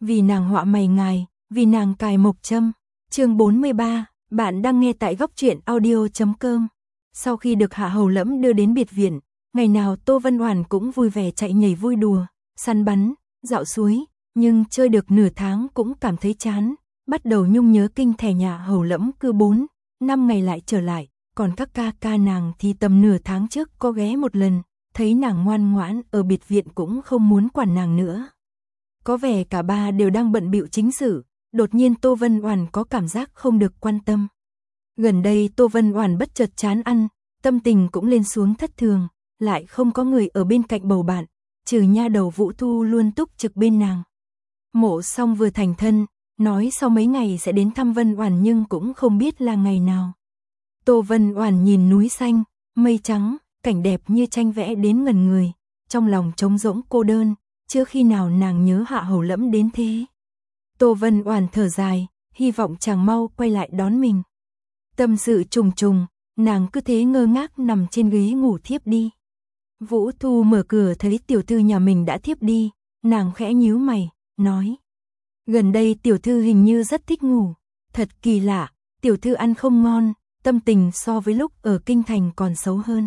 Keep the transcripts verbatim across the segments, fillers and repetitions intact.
vì nàng họa mày ngài, vì nàng cài mộc châm. Chương bốn mươi ba, bạn đang nghe tại góc truyện audio chấm com. Sau khi được Hạ Hầu Lẫm đưa đến biệt viện, ngày nào Tô Vân Oản cũng vui vẻ chạy nhảy vui đùa, săn bắn, dạo suối, nhưng chơi được nửa tháng cũng cảm thấy chán, bắt đầu nhung nhớ kinh thẻ nhà Hầu Lẫm cứ bốn, năm ngày lại trở lại, còn các ca ca nàng thì tầm nửa tháng trước có ghé một lần, thấy nàng ngoan ngoãn ở biệt viện cũng không muốn quản nàng nữa. Có vẻ cả ba đều đang bận bịu chính sự, đột nhiên Tô Vân Oản có cảm giác không được quan tâm. Gần đây Tô Vân Oản bất chợt chán ăn, tâm tình cũng lên xuống thất thường, lại không có người ở bên cạnh bầu bạn, trừ nha đầu Vũ Thu luôn túc trực bên nàng. Mộ Song vừa thành thân, nói sau mấy ngày sẽ đến thăm Vân Oản nhưng cũng không biết là ngày nào. Tô Vân Oản nhìn núi xanh, mây trắng, cảnh đẹp như tranh vẽ đến ngẩn người, trong lòng trống rỗng cô đơn, chưa khi nào nàng nhớ Hạ Hầu Lẫm đến thế. Tô Vân Oản thở dài, hy vọng chàng mau quay lại đón mình. Tâm sự trùng trùng, nàng cứ thế ngơ ngác nằm trên ghế ngủ thiếp đi. Vũ Thu mở cửa thấy tiểu thư nhà mình đã thiếp đi, nàng khẽ nhíu mày, nói: gần đây tiểu thư hình như rất thích ngủ, thật kỳ lạ, tiểu thư ăn không ngon, tâm tình so với lúc ở kinh thành còn xấu hơn.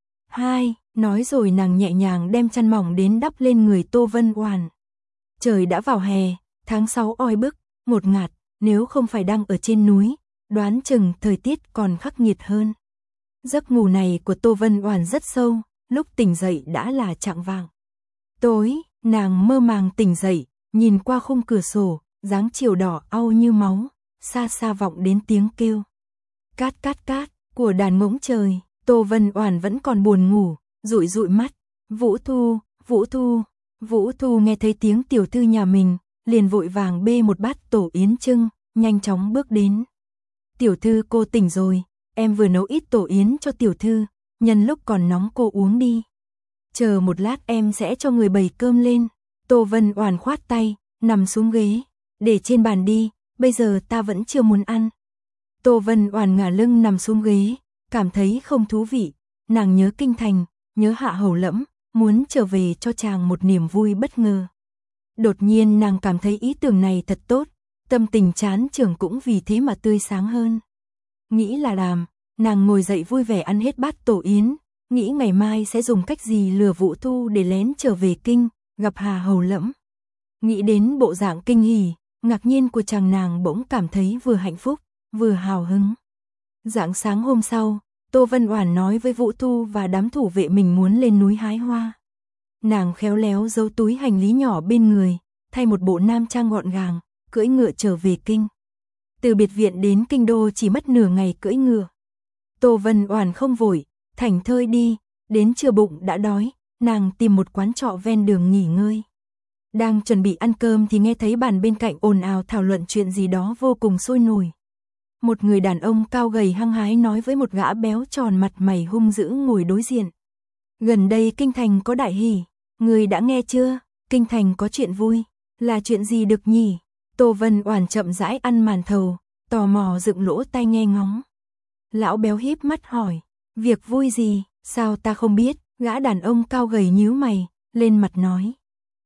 Hai, nói rồi nàng nhẹ nhàng đem chăn mỏng đến đắp lên người Tô Vân Oản. Trời đã vào hè, tháng sáu oi bức, ngột ngạt, nếu không phải đang ở trên núi, đoán chừng thời tiết còn khắc nghiệt hơn. Giấc ngủ này của Tô Vân Oản rất sâu, lúc tỉnh dậy đã là chạng vạng. Tối, nàng mơ màng tỉnh dậy, nhìn qua khung cửa sổ, dáng chiều đỏ au như máu, xa xa vọng đến tiếng kêu cát cát cát của đàn ngỗng trời. Tô Vân Oản vẫn còn buồn ngủ, dụi dụi mắt. Vũ Thu, Vũ Thu, Vũ Thu nghe thấy tiếng tiểu thư nhà mình, liền vội vàng bê một bát tổ yến trưng, nhanh chóng bước đến. Tiểu thư cô tỉnh rồi, em vừa nấu ít tổ yến cho tiểu thư, nhân lúc còn nóng cô uống đi. Chờ một lát em sẽ cho người bày cơm lên. Tô Vân Oản khoát tay, nằm xuống ghế, để trên bàn đi, bây giờ ta vẫn chưa muốn ăn. Tô Vân Oản ngả lưng nằm xuống ghế, cảm thấy không thú vị, nàng nhớ kinh thành, nhớ Hạ Hầu Lẫm, muốn trở về cho chàng một niềm vui bất ngờ. Đột nhiên nàng cảm thấy ý tưởng này thật tốt, tâm tình chán chường cũng vì thế mà tươi sáng hơn. Nghĩ là làm, nàng ngồi dậy vui vẻ ăn hết bát tổ yến, nghĩ ngày mai sẽ dùng cách gì lừa Vũ Thu để lén trở về kinh, gặp Hạ Hầu Lẫm. Nghĩ đến bộ dạng kinh hỉ, ngạc nhiên của chàng, nàng bỗng cảm thấy vừa hạnh phúc, vừa hào hứng. Rạng sáng hôm sau, Tô Vân Oản nói với Vũ Thu và đám thủ vệ mình muốn lên núi hái hoa. Nàng khéo léo giấu túi hành lý nhỏ bên người, thay một bộ nam trang gọn gàng, cưỡi ngựa trở về kinh. Từ biệt viện đến kinh đô chỉ mất nửa ngày cưỡi ngựa. Tô Vân Oản không vội, thảnh thơi đi, đến trưa bụng đã đói, nàng tìm một quán trọ ven đường nghỉ ngơi. Đang chuẩn bị ăn cơm thì nghe thấy bàn bên cạnh ồn ào thảo luận chuyện gì đó vô cùng sôi nổi. Một người đàn ông cao gầy hăng hái nói với một gã béo tròn mặt mày hung dữ ngồi đối diện. Gần đây kinh thành có đại hỷ, người đã nghe chưa? Kinh thành có chuyện vui, là chuyện gì được nhỉ? Tô Vân Oản chậm rãi ăn màn thầu, tò mò dựng lỗ tai nghe ngóng. Lão béo híp mắt hỏi, việc vui gì, sao ta không biết? Gã đàn ông cao gầy nhíu mày, lên mặt nói.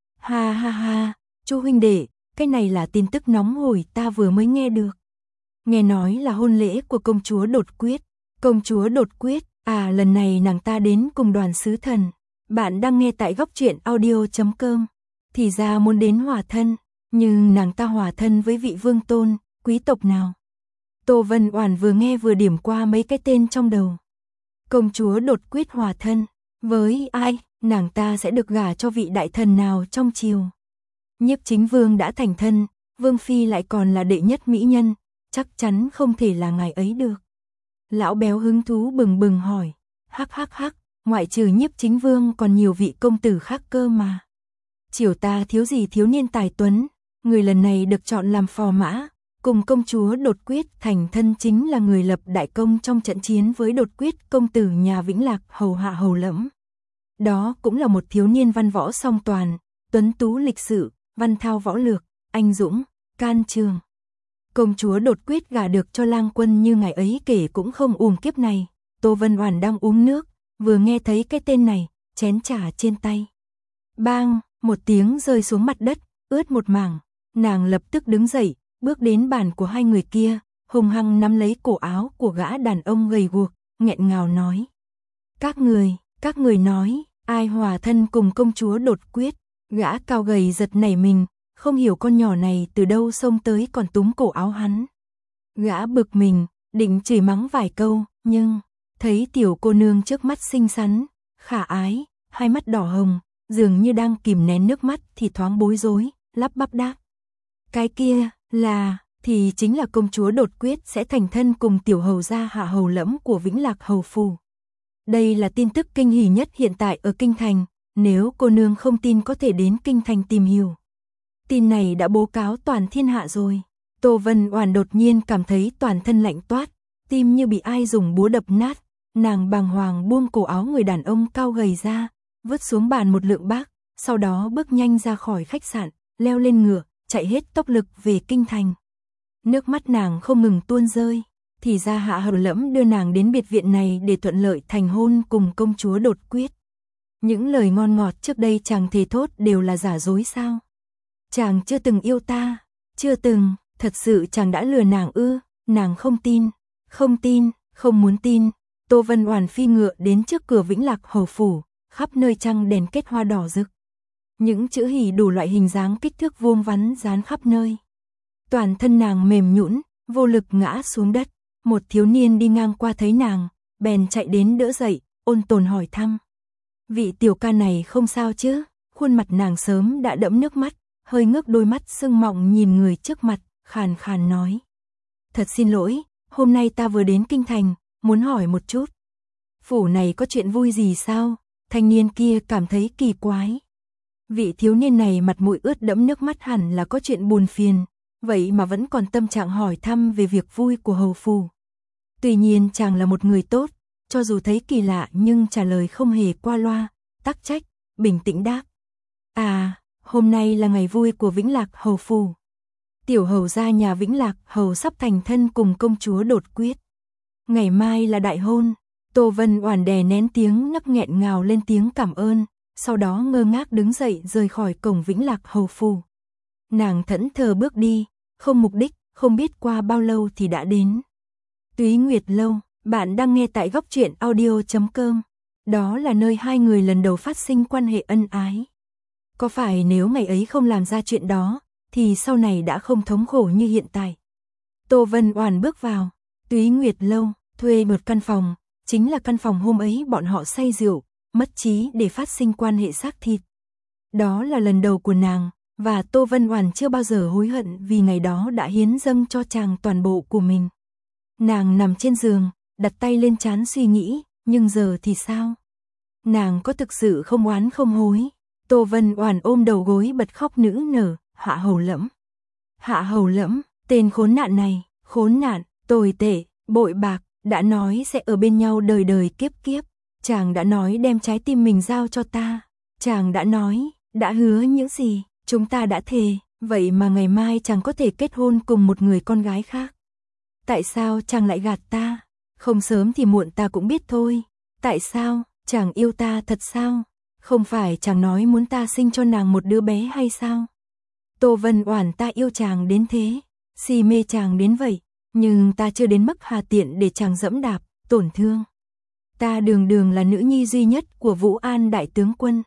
Ha ha ha, Chu huynh đệ, cái này là tin tức nóng hổi ta vừa mới nghe được. Nghe nói là hôn lễ của công chúa Đột Quyết. Công chúa Đột Quyết, à lần này nàng ta đến cùng đoàn sứ thần. Bạn đang nghe tại góc truyện audio chấm com. Thì ra muốn đến hòa thân, nhưng nàng ta hòa thân với vị vương tôn, quý tộc nào? Tô Vân Oản vừa nghe vừa điểm qua mấy cái tên trong đầu. Công chúa Đột Quyết hòa thân, với ai? Nàng ta sẽ được gả cho vị đại thần nào trong triều? Nhiếp Chính Vương đã thành thân, Vương phi lại còn là đệ nhất mỹ nhân, chắc chắn không thể là ngài ấy được. Lão béo hứng thú bừng bừng hỏi, hắc hắc hắc, ngoại trừ Nhiếp Chính Vương còn nhiều vị công tử khác cơ mà. Triều ta thiếu gì thiếu niên tài tuấn, người lần này được chọn làm phò mã, cùng công chúa Đột Quyết thành thân chính là người lập đại công trong trận chiến với Đột Quyết công tử nhà Vĩnh Lạc hầu Hạ Hầu Lẫm. Đó cũng là một thiếu niên văn võ song toàn, tuấn tú lịch sự, văn thao võ lược, anh dũng, can trường. Công chúa Đột Quyết gả được cho lang quân như ngài ấy kể cũng không uổng kiếp này. Tô Vân Oản đang uống nước, vừa nghe thấy cái tên này, chén trà trên tay. Bang, một tiếng rơi xuống mặt đất, ướt một mảng. Nàng lập tức đứng dậy, bước đến bàn của hai người kia, hung hăng nắm lấy cổ áo của gã đàn ông gầy guộc, nghẹn ngào nói. Các người, các người nói, ai hòa thân cùng công chúa đột quyết, gã cao gầy giật nảy mình, không hiểu con nhỏ này từ đâu xông tới còn túm cổ áo hắn. Gã bực mình, định chửi mắng vài câu, nhưng, thấy tiểu cô nương trước mắt xinh xắn, khả ái, hai mắt đỏ hồng, dường như đang kìm nén nước mắt thì thoáng bối rối, lắp bắp đáp. Cái kia, là, thì chính là công chúa đột quyết sẽ thành thân cùng tiểu hầu gia Hạ Hầu Lẫm của Vĩnh Lạc Hầu Phủ. Đây là tin tức kinh hỉ nhất hiện tại ở Kinh Thành, nếu cô nương không tin có thể đến Kinh Thành tìm hiểu. Tin này đã bố cáo toàn thiên hạ rồi. Tô Vân Oản đột nhiên cảm thấy toàn thân lạnh toát, tim như bị ai dùng búa đập nát, nàng bàng hoàng buông cổ áo người đàn ông cao gầy ra, vứt xuống bàn một lượng bạc, sau đó bước nhanh ra khỏi khách sạn, leo lên ngựa, chạy hết tốc lực về Kinh Thành. Nước mắt nàng không ngừng tuôn rơi, thì ra Hạ Hầu Lẫm đưa nàng đến biệt viện này để thuận lợi thành hôn cùng công chúa đột quyết. Những lời ngon ngọt trước đây chàng thề thốt đều là giả dối sao? Chàng chưa từng yêu ta, chưa từng, thật sự chàng đã lừa nàng ư? Nàng không tin, không tin, không muốn tin. Tô Vân Oản phi ngựa đến trước cửa Vĩnh Lạc Hầu Phủ, khắp nơi trăng đèn kết hoa đỏ rực. Những chữ hỉ đủ loại hình dáng kích thước vuông vắn dán khắp nơi. Toàn thân nàng mềm nhũn, vô lực ngã xuống đất. Một thiếu niên đi ngang qua thấy nàng, bèn chạy đến đỡ dậy, ôn tồn hỏi thăm. Vị tiểu ca này không sao chứ? Khuôn mặt nàng sớm đã đẫm nước mắt, hơi ngước đôi mắt sưng mọng nhìn người trước mặt, khàn khàn nói. Thật xin lỗi, hôm nay ta vừa đến Kinh Thành, muốn hỏi một chút. Phủ này có chuyện vui gì sao? Thanh niên kia cảm thấy kỳ quái. Vị thiếu niên này mặt mũi ướt đẫm nước mắt hẳn là có chuyện buồn phiền, vậy mà vẫn còn tâm trạng hỏi thăm về việc vui của hầu phủ. Tuy nhiên chàng là một người tốt, cho dù thấy kỳ lạ nhưng trả lời không hề qua loa, tắc trách, bình tĩnh đáp. À, hôm nay là ngày vui của Vĩnh Lạc Hầu Phủ. Tiểu hầu gia nhà Vĩnh Lạc Hầu sắp thành thân cùng công chúa đột quyết. Ngày mai là đại hôn. Tô Vân Oản đè nén tiếng nấc nghẹn ngào lên tiếng cảm ơn, sau đó ngơ ngác đứng dậy rời khỏi cổng Vĩnh Lạc Hầu Phủ. Nàng thẫn thờ bước đi, không mục đích, không biết qua bao lâu thì đã đến Túy Nguyệt Lâu. Bạn đang nghe tại góc truyện audio chấm com. Đó là nơi hai người lần đầu phát sinh quan hệ ân ái. Có phải nếu ngày ấy không làm ra chuyện đó, thì sau này đã không thống khổ như hiện tại. Tô Vân Oản bước vào Túy Nguyệt Lâu, thuê một căn phòng, chính là căn phòng hôm ấy bọn họ say rượu, mất trí để phát sinh quan hệ xác thịt. Đó là lần đầu của nàng, và Tô Vân Oản chưa bao giờ hối hận vì ngày đó đã hiến dâng cho chàng toàn bộ của mình. Nàng nằm trên giường, đặt tay lên trán suy nghĩ, nhưng giờ thì sao? Nàng có thực sự không oán không hối? Tô Vân Oản ôm đầu gối bật khóc nức nở. Hạ Hầu Lẫm. Hạ Hầu Lẫm, tên khốn nạn này, khốn nạn, tồi tệ, bội bạc, đã nói sẽ ở bên nhau đời đời kiếp kiếp. Chàng đã nói đem trái tim mình giao cho ta. Chàng đã nói, đã hứa những gì, chúng ta đã thề, vậy mà ngày mai chàng có thể kết hôn cùng một người con gái khác. Tại sao chàng lại gạt ta? Không sớm thì muộn ta cũng biết thôi. Tại sao, chàng yêu ta thật sao? Không phải chàng nói muốn ta sinh cho nàng một đứa bé hay sao? Tô Vân Oản, ta yêu chàng đến thế, si mê chàng đến vậy, nhưng ta chưa đến mức hà tiện để chàng dẫm đạp, tổn thương. Ta đường đường là nữ nhi duy nhất của Vũ An đại tướng quân.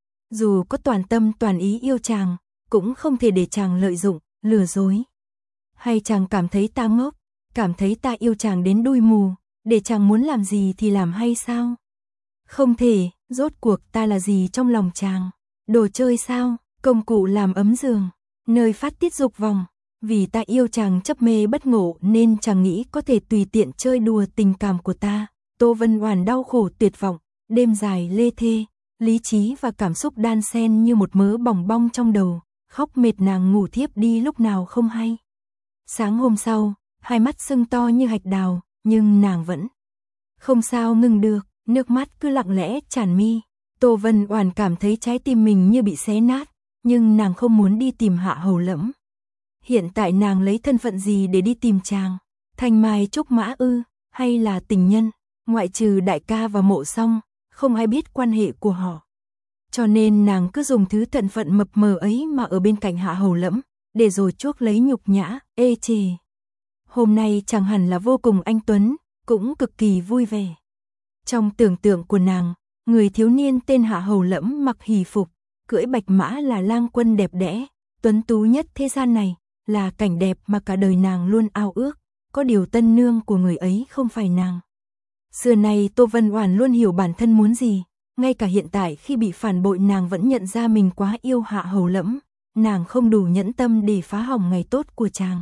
Dù có toàn tâm toàn ý yêu chàng, cũng không thể để chàng lợi dụng, lừa dối. Hay chàng cảm thấy ta ngốc, cảm thấy ta yêu chàng đến đuôi mù, để chàng muốn làm gì thì làm hay sao? Không thể, rốt cuộc ta là gì trong lòng chàng? Đồ chơi sao? Công cụ làm ấm giường, nơi phát tiết dục vọng. Vì ta yêu chàng chấp mê bất ngộ nên chàng nghĩ có thể tùy tiện chơi đùa tình cảm của ta. Tô Vân Oản đau khổ tuyệt vọng, đêm dài lê thê, lý trí và cảm xúc đan xen như một mớ bòng bong trong đầu, khóc mệt nàng ngủ thiếp đi lúc nào không hay. Sáng hôm sau, hai mắt sưng to như hạch đào, nhưng nàng vẫn không sao ngừng được, nước mắt cứ lặng lẽ tràn mi. Tô Vân Oản cảm thấy trái tim mình như bị xé nát, nhưng nàng không muốn đi tìm Hạ Hầu Lẫm. Hiện tại nàng lấy thân phận gì để đi tìm chàng? Thanh mai trúc mã ư, hay là tình nhân? Ngoại trừ đại ca và Mộ Song, không ai biết quan hệ của họ. Cho nên nàng cứ dùng thứ thân phận mập mờ ấy mà ở bên cạnh Hạ Hầu Lẫm, để rồi chuốc lấy nhục nhã, ê chề. Hôm nay chàng hẳn là vô cùng anh tuấn, cũng cực kỳ vui vẻ. Trong tưởng tượng của nàng, người thiếu niên tên Hạ Hầu Lẫm mặc hỷ phục, cưỡi bạch mã là lang quân đẹp đẽ, tuấn tú nhất thế gian này, là cảnh đẹp mà cả đời nàng luôn ao ước, có điều tân nương của người ấy không phải nàng. Xưa nay Tô Vân Oản luôn hiểu bản thân muốn gì, ngay cả hiện tại khi bị phản bội nàng vẫn nhận ra mình quá yêu Hạ Hầu Lẫm, nàng không đủ nhẫn tâm để phá hỏng ngày tốt của chàng.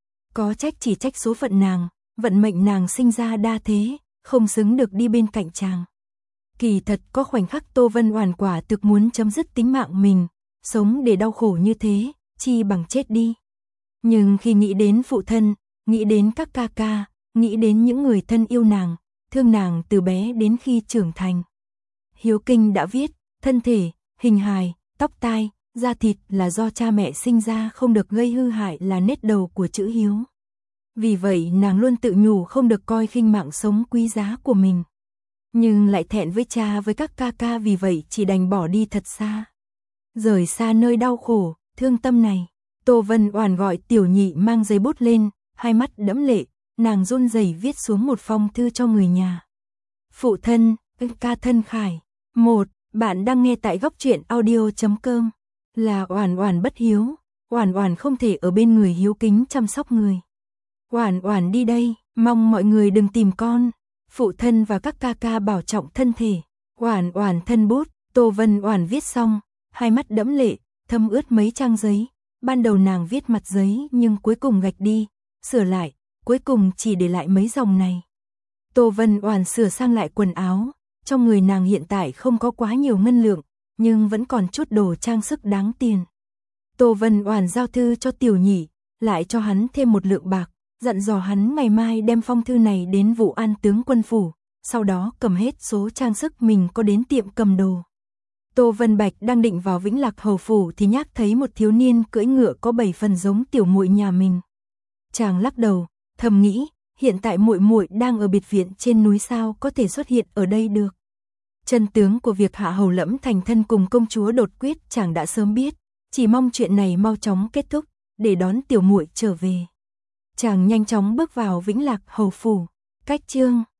Có trách chỉ trách số phận nàng, vận mệnh nàng sinh ra đa thế, không xứng được đi bên cạnh chàng. Kỳ thật có khoảnh khắc Tô Vân Oản quả thực muốn chấm dứt tính mạng mình, sống để đau khổ như thế, chi bằng chết đi. Nhưng khi nghĩ đến phụ thân, nghĩ đến các ca ca, nghĩ đến những người thân yêu nàng, thương nàng từ bé đến khi trưởng thành. Hiếu Kinh đã viết, thân thể, hình hài, tóc tai, da thịt là do cha mẹ sinh ra không được gây hư hại là nét đầu của chữ hiếu. Vì vậy nàng luôn tự nhủ không được coi khinh mạng sống quý giá của mình. Nhưng lại thẹn với cha với các ca ca vì vậy chỉ đành bỏ đi thật xa. Rời xa nơi đau khổ, thương tâm này, Tô Vân Oản gọi Tiểu Nhị mang giấy bút lên, hai mắt đẫm lệ, nàng run rẩy viết xuống một phong thư cho người nhà. Phụ thân, ca thân Khải. một. Bạn đang nghe tại góc truyện audio chấm com. Là Oản Oản bất hiếu, Oản Oản không thể ở bên người hiếu kính chăm sóc người. Oản Oản đi đây, mong mọi người đừng tìm con. Phụ thân và các ca ca bảo trọng thân thể. Oản Oản thân bút, Tô Vân Oản viết xong, hai mắt đẫm lệ, thấm ướt mấy trang giấy. Ban đầu nàng viết mặt giấy nhưng cuối cùng gạch đi, sửa lại, cuối cùng chỉ để lại mấy dòng này. Tô Vân Oản sửa sang lại quần áo, trong người nàng hiện tại không có quá nhiều ngân lượng, nhưng vẫn còn chút đồ trang sức đáng tiền. Tô Vân Oản giao thư cho Tiểu Nhị, lại cho hắn thêm một lượng bạc, dặn dò hắn ngày mai đem phong thư này đến Vũ An tướng quân phủ, sau đó cầm hết số trang sức mình có đến tiệm cầm đồ. Tô Vân Bạch đang định vào Vĩnh Lạc hầu phủ thì nhắc thấy một thiếu niên cưỡi ngựa có bảy phần giống tiểu muội nhà mình. Chàng lắc đầu, thầm nghĩ, hiện tại muội muội đang ở biệt viện trên núi sao có thể xuất hiện ở đây được. Chân tướng của việc Hạ Hầu Lẫm thành thân cùng công chúa đột quyết chàng đã sớm biết, chỉ mong chuyện này mau chóng kết thúc để đón tiểu muội trở về. Chàng nhanh chóng bước vào Vĩnh Lạc hầu phủ. Cách chương